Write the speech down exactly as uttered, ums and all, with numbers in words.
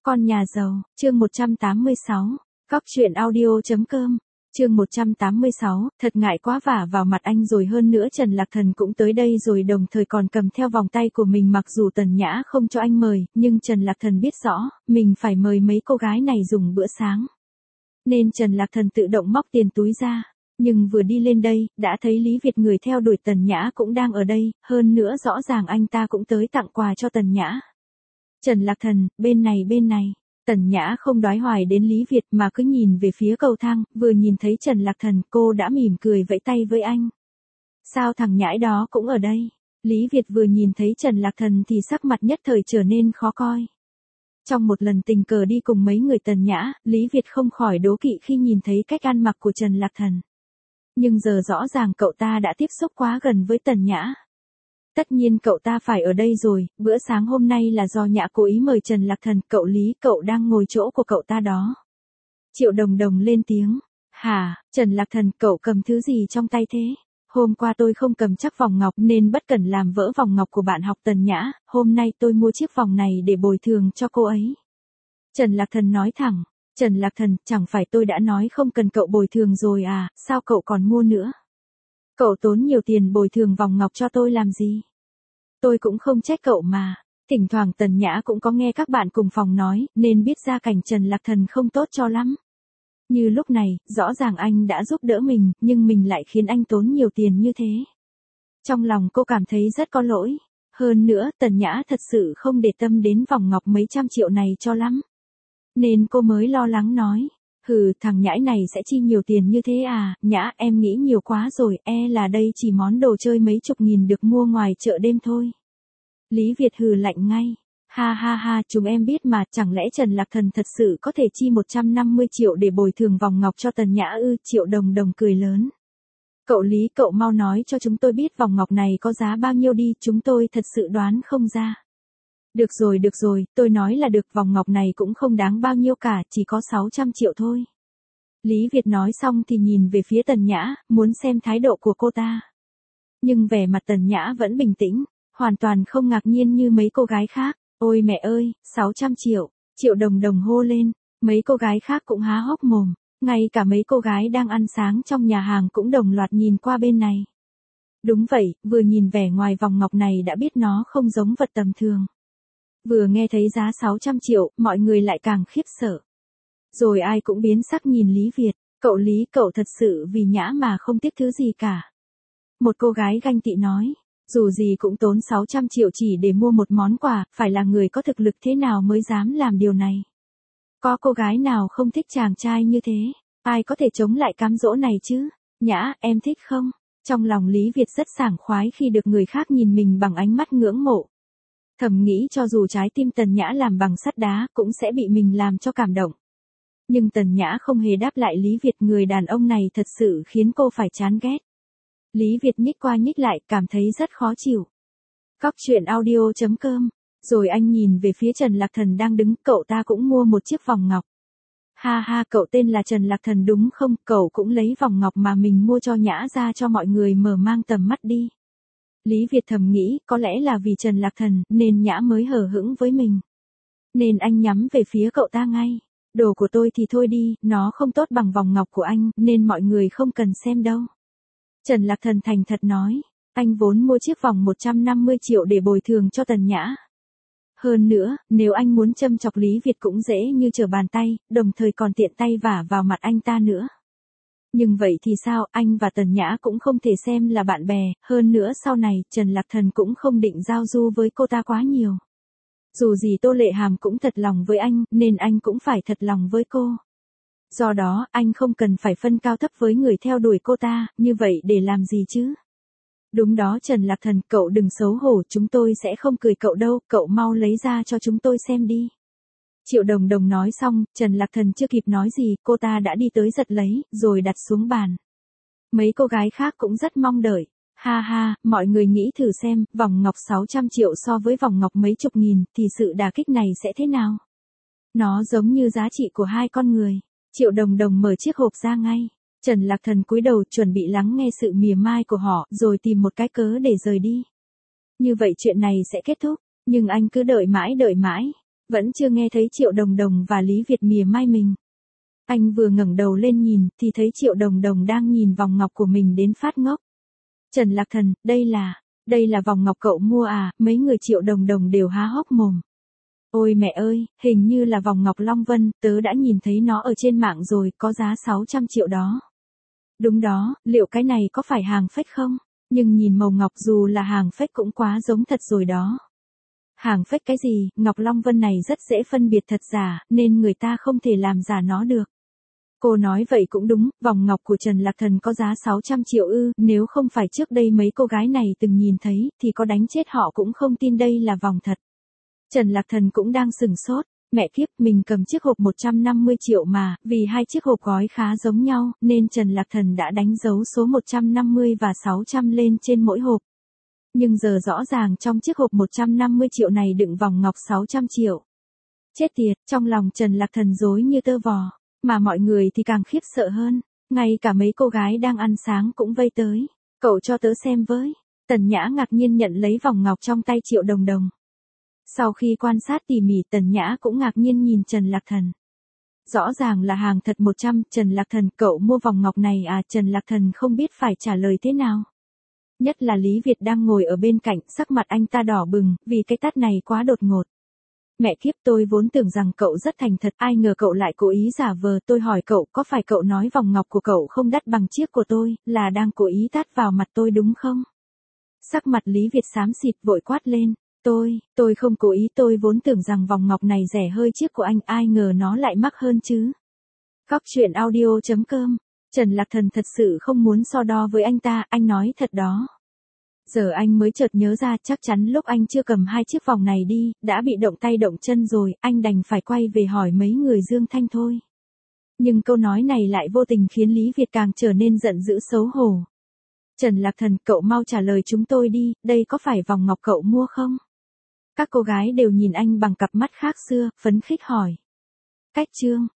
Con nhà giàu, chương một trăm tám mươi sáu, Cóc truyện audio.com, chương một trăm tám mươi sáu, thật ngại quá vả vào mặt anh rồi, hơn nữa Trần Lạc Thần cũng tới đây rồi, đồng thời còn cầm theo vòng tay của mình. Mặc dù Tần Nhã không cho anh mời, nhưng Trần Lạc Thần biết rõ, mình phải mời mấy cô gái này dùng bữa sáng. Nên Trần Lạc Thần tự động móc tiền túi ra. Nhưng vừa đi lên đây, đã thấy Lý Việt người theo đuổi Tần Nhã cũng đang ở đây, hơn nữa rõ ràng anh ta cũng tới tặng quà cho Tần Nhã. Trần Lạc Thần, bên này bên này. Tần Nhã không đoái hoài đến Lý Việt mà cứ nhìn về phía cầu thang, vừa nhìn thấy Trần Lạc Thần cô đã mỉm cười vẫy tay với anh. Sao thằng nhãi đó cũng ở đây? Lý Việt vừa nhìn thấy Trần Lạc Thần thì sắc mặt nhất thời trở nên khó coi. Trong một lần tình cờ đi cùng mấy người Tần Nhã, Lý Việt không khỏi đố kỵ khi nhìn thấy cách ăn mặc của Trần Lạc Thần. Nhưng giờ rõ ràng cậu ta đã tiếp xúc quá gần với Tần Nhã. Tất nhiên cậu ta phải ở đây rồi, bữa sáng hôm nay là do Nhã cố ý mời Trần Lạc Thần. Cậu Lý, cậu đang ngồi chỗ của cậu ta đó. Triệu Đồng Đồng lên tiếng. Hả, Trần Lạc Thần, cậu cầm thứ gì trong tay thế? Hôm qua tôi không cầm chắc vòng ngọc nên bất cẩn làm vỡ vòng ngọc của bạn học Tần Nhã, hôm nay tôi mua chiếc vòng này để bồi thường cho cô ấy. Trần Lạc Thần nói thẳng. Trần Lạc Thần, chẳng phải tôi đã nói không cần cậu bồi thường rồi à, sao cậu còn mua nữa? Cậu tốn nhiều tiền bồi thường vòng ngọc cho tôi làm gì? Tôi cũng không trách cậu mà. Thỉnh thoảng Tần Nhã cũng có nghe các bạn cùng phòng nói, nên biết gia cảnh Trần Lạc Thần không tốt cho lắm. Như lúc này, rõ ràng anh đã giúp đỡ mình, nhưng mình lại khiến anh tốn nhiều tiền như thế. Trong lòng cô cảm thấy rất có lỗi. Hơn nữa, Tần Nhã thật sự không để tâm đến vòng ngọc mấy trăm triệu này cho lắm. Nên cô mới lo lắng nói. Hừ, thằng nhãi này sẽ chi nhiều tiền như thế à? Nhã, em nghĩ nhiều quá rồi, e là đây chỉ món đồ chơi mấy chục nghìn được mua ngoài chợ đêm thôi. Lý Việt hừ lạnh ngay. Ha ha ha, chúng em biết mà, chẳng lẽ Trần Lạc Thần thật sự có thể chi một trăm năm mươi triệu để bồi thường vòng ngọc cho Tần Nhã ư? Triệu Đồng Đồng cười lớn. Cậu Lý, cậu mau nói cho chúng tôi biết vòng ngọc này có giá bao nhiêu đi, chúng tôi thật sự đoán không ra. Được rồi được rồi, tôi nói là được, vòng ngọc này cũng không đáng bao nhiêu cả, chỉ có sáu trăm triệu thôi. Lý Việt nói xong thì nhìn về phía Tần Nhã, muốn xem thái độ của cô ta. Nhưng vẻ mặt Tần Nhã vẫn bình tĩnh, hoàn toàn không ngạc nhiên như mấy cô gái khác. Ôi mẹ ơi, sáu trăm triệu, Triệu Đồng Đồng hô lên, mấy cô gái khác cũng há hốc mồm, ngay cả mấy cô gái đang ăn sáng trong nhà hàng cũng đồng loạt nhìn qua bên này. Đúng vậy, vừa nhìn vẻ ngoài vòng ngọc này đã biết nó không giống vật tầm thường. Vừa nghe thấy giá sáu trăm triệu, mọi người lại càng khiếp sợ. Rồi ai cũng biến sắc nhìn Lý Việt, cậu Lý, cậu thật sự vì Nhã mà không tiếc thứ gì cả. Một cô gái ganh tị nói, dù gì cũng tốn sáu trăm triệu chỉ để mua một món quà, phải là người có thực lực thế nào mới dám làm điều này. Có cô gái nào không thích chàng trai như thế, ai có thể chống lại cám dỗ này chứ? Nhã, em thích không? Trong lòng Lý Việt rất sảng khoái khi được người khác nhìn mình bằng ánh mắt ngưỡng mộ. Thầm nghĩ cho dù trái tim Tần Nhã làm bằng sắt đá cũng sẽ bị mình làm cho cảm động. Nhưng Tần Nhã không hề đáp lại Lý Việt, người đàn ông này thật sự khiến cô phải chán ghét. Lý Việt nhích qua nhích lại, cảm thấy rất khó chịu. Cóc truyện audio.com, rồi anh nhìn về phía Trần Lạc Thần đang đứng, cậu ta cũng mua một chiếc vòng ngọc. Ha ha, cậu tên là Trần Lạc Thần đúng không? Cậu cũng lấy vòng ngọc mà mình mua cho Nhã ra cho mọi người mở mang tầm mắt đi. Lý Việt thầm nghĩ, có lẽ là vì Trần Lạc Thần, nên Nhã mới hờ hững với mình. Nên anh nhắm về phía cậu ta ngay. Đồ của tôi thì thôi đi, nó không tốt bằng vòng ngọc của anh, nên mọi người không cần xem đâu. Trần Lạc Thần thành thật nói, anh vốn mua chiếc vòng một trăm năm mươi triệu để bồi thường cho Tần Nhã. Hơn nữa, nếu anh muốn châm chọc Lý Việt cũng dễ như trở bàn tay, đồng thời còn tiện tay vả vào mặt anh ta nữa. Nhưng vậy thì sao, anh và Tần Nhã cũng không thể xem là bạn bè, hơn nữa sau này Trần Lạc Thần cũng không định giao du với cô ta quá nhiều. Dù gì Tô Lệ Hàm cũng thật lòng với anh, nên anh cũng phải thật lòng với cô. Do đó, anh không cần phải phân cao thấp với người theo đuổi cô ta, như vậy để làm gì chứ? Đúng đó Trần Lạc Thần, cậu đừng xấu hổ, chúng tôi sẽ không cười cậu đâu, cậu mau lấy ra cho chúng tôi xem đi. Triệu Đồng Đồng nói xong, Trần Lạc Thần chưa kịp nói gì, cô ta đã đi tới giật lấy, rồi đặt xuống bàn. Mấy cô gái khác cũng rất mong đợi. Ha ha, mọi người nghĩ thử xem, vòng ngọc sáu trăm triệu so với vòng ngọc mấy chục nghìn, thì sự đả kích này sẽ thế nào? Nó giống như giá trị của hai con người. Triệu Đồng Đồng mở chiếc hộp ra ngay. Trần Lạc Thần cúi đầu chuẩn bị lắng nghe sự mỉa mai của họ, rồi tìm một cái cớ để rời đi. Như vậy chuyện này sẽ kết thúc, nhưng anh cứ đợi mãi đợi mãi. Vẫn chưa nghe thấy Triệu Đồng Đồng và Lý Việt mỉa mai mình. Anh vừa ngẩng đầu lên nhìn, thì thấy Triệu Đồng Đồng đang nhìn vòng ngọc của mình đến phát ngốc. Trần Lạc Thần, đây là, đây là vòng ngọc cậu mua à, mấy người Triệu Đồng Đồng đều há hốc mồm. Ôi mẹ ơi, hình như là vòng ngọc Long Vân, tớ đã nhìn thấy nó ở trên mạng rồi, có giá sáu trăm triệu đó. Đúng đó, liệu cái này có phải hàng fake không? Nhưng nhìn màu ngọc dù là hàng fake cũng quá giống thật rồi đó. Hàng fake cái gì, ngọc Long Vân này rất dễ phân biệt thật giả, nên người ta không thể làm giả nó được. Cô nói vậy cũng đúng, vòng ngọc của Trần Lạc Thần có giá sáu trăm triệu ư, nếu không phải trước đây mấy cô gái này từng nhìn thấy, thì có đánh chết họ cũng không tin đây là vòng thật. Trần Lạc Thần cũng đang sừng sốt, mẹ kiếp, mình cầm chiếc hộp một trăm năm mươi triệu mà, vì hai chiếc hộp gói khá giống nhau, nên Trần Lạc Thần đã đánh dấu số một trăm năm mươi và sáu trăm lên trên mỗi hộp. Nhưng giờ rõ ràng trong chiếc hộp một trăm năm mươi triệu này đựng vòng ngọc sáu trăm triệu. Chết tiệt, trong lòng Trần Lạc Thần rối như tơ vò, mà mọi người thì càng khiếp sợ hơn, ngay cả mấy cô gái đang ăn sáng cũng vây tới. Cậu cho tớ xem với. Tần Nhã ngạc nhiên nhận lấy vòng ngọc trong tay Triệu Đồng Đồng. Sau khi quan sát tỉ mỉ, Tần Nhã cũng ngạc nhiên nhìn Trần Lạc Thần. Rõ ràng là hàng thật một trăm, Trần Lạc Thần, cậu mua vòng ngọc này à? Trần Lạc Thần không biết phải trả lời thế nào. Nhất là Lý Việt đang ngồi ở bên cạnh, sắc mặt anh ta đỏ bừng, vì cái tát này quá đột ngột. Mẹ kiếp, tôi vốn tưởng rằng cậu rất thành thật, ai ngờ cậu lại cố ý giả vờ. Tôi hỏi cậu, có phải cậu nói vòng ngọc của cậu không đắt bằng chiếc của tôi, là đang cố ý tát vào mặt tôi đúng không? Sắc mặt Lý Việt xám xịt vội quát lên. Tôi, tôi không cố ý, tôi vốn tưởng rằng vòng ngọc này rẻ hơi chiếc của anh, ai ngờ nó lại mắc hơn chứ. Góc truyện audio chấm com. Trần Lạc Thần thật sự không muốn so đo với anh ta, anh nói thật đó. Giờ anh mới chợt nhớ ra, chắc chắn lúc anh chưa cầm hai chiếc vòng này đi, đã bị động tay động chân rồi, anh đành phải quay về hỏi mấy người Dương Thanh thôi. Nhưng câu nói này lại vô tình khiến Lý Việt càng trở nên giận dữ xấu hổ. Trần Lạc Thần, cậu mau trả lời chúng tôi đi, đây có phải vòng ngọc cậu mua không? Các cô gái đều nhìn anh bằng cặp mắt khác xưa, phấn khích hỏi. Cách chương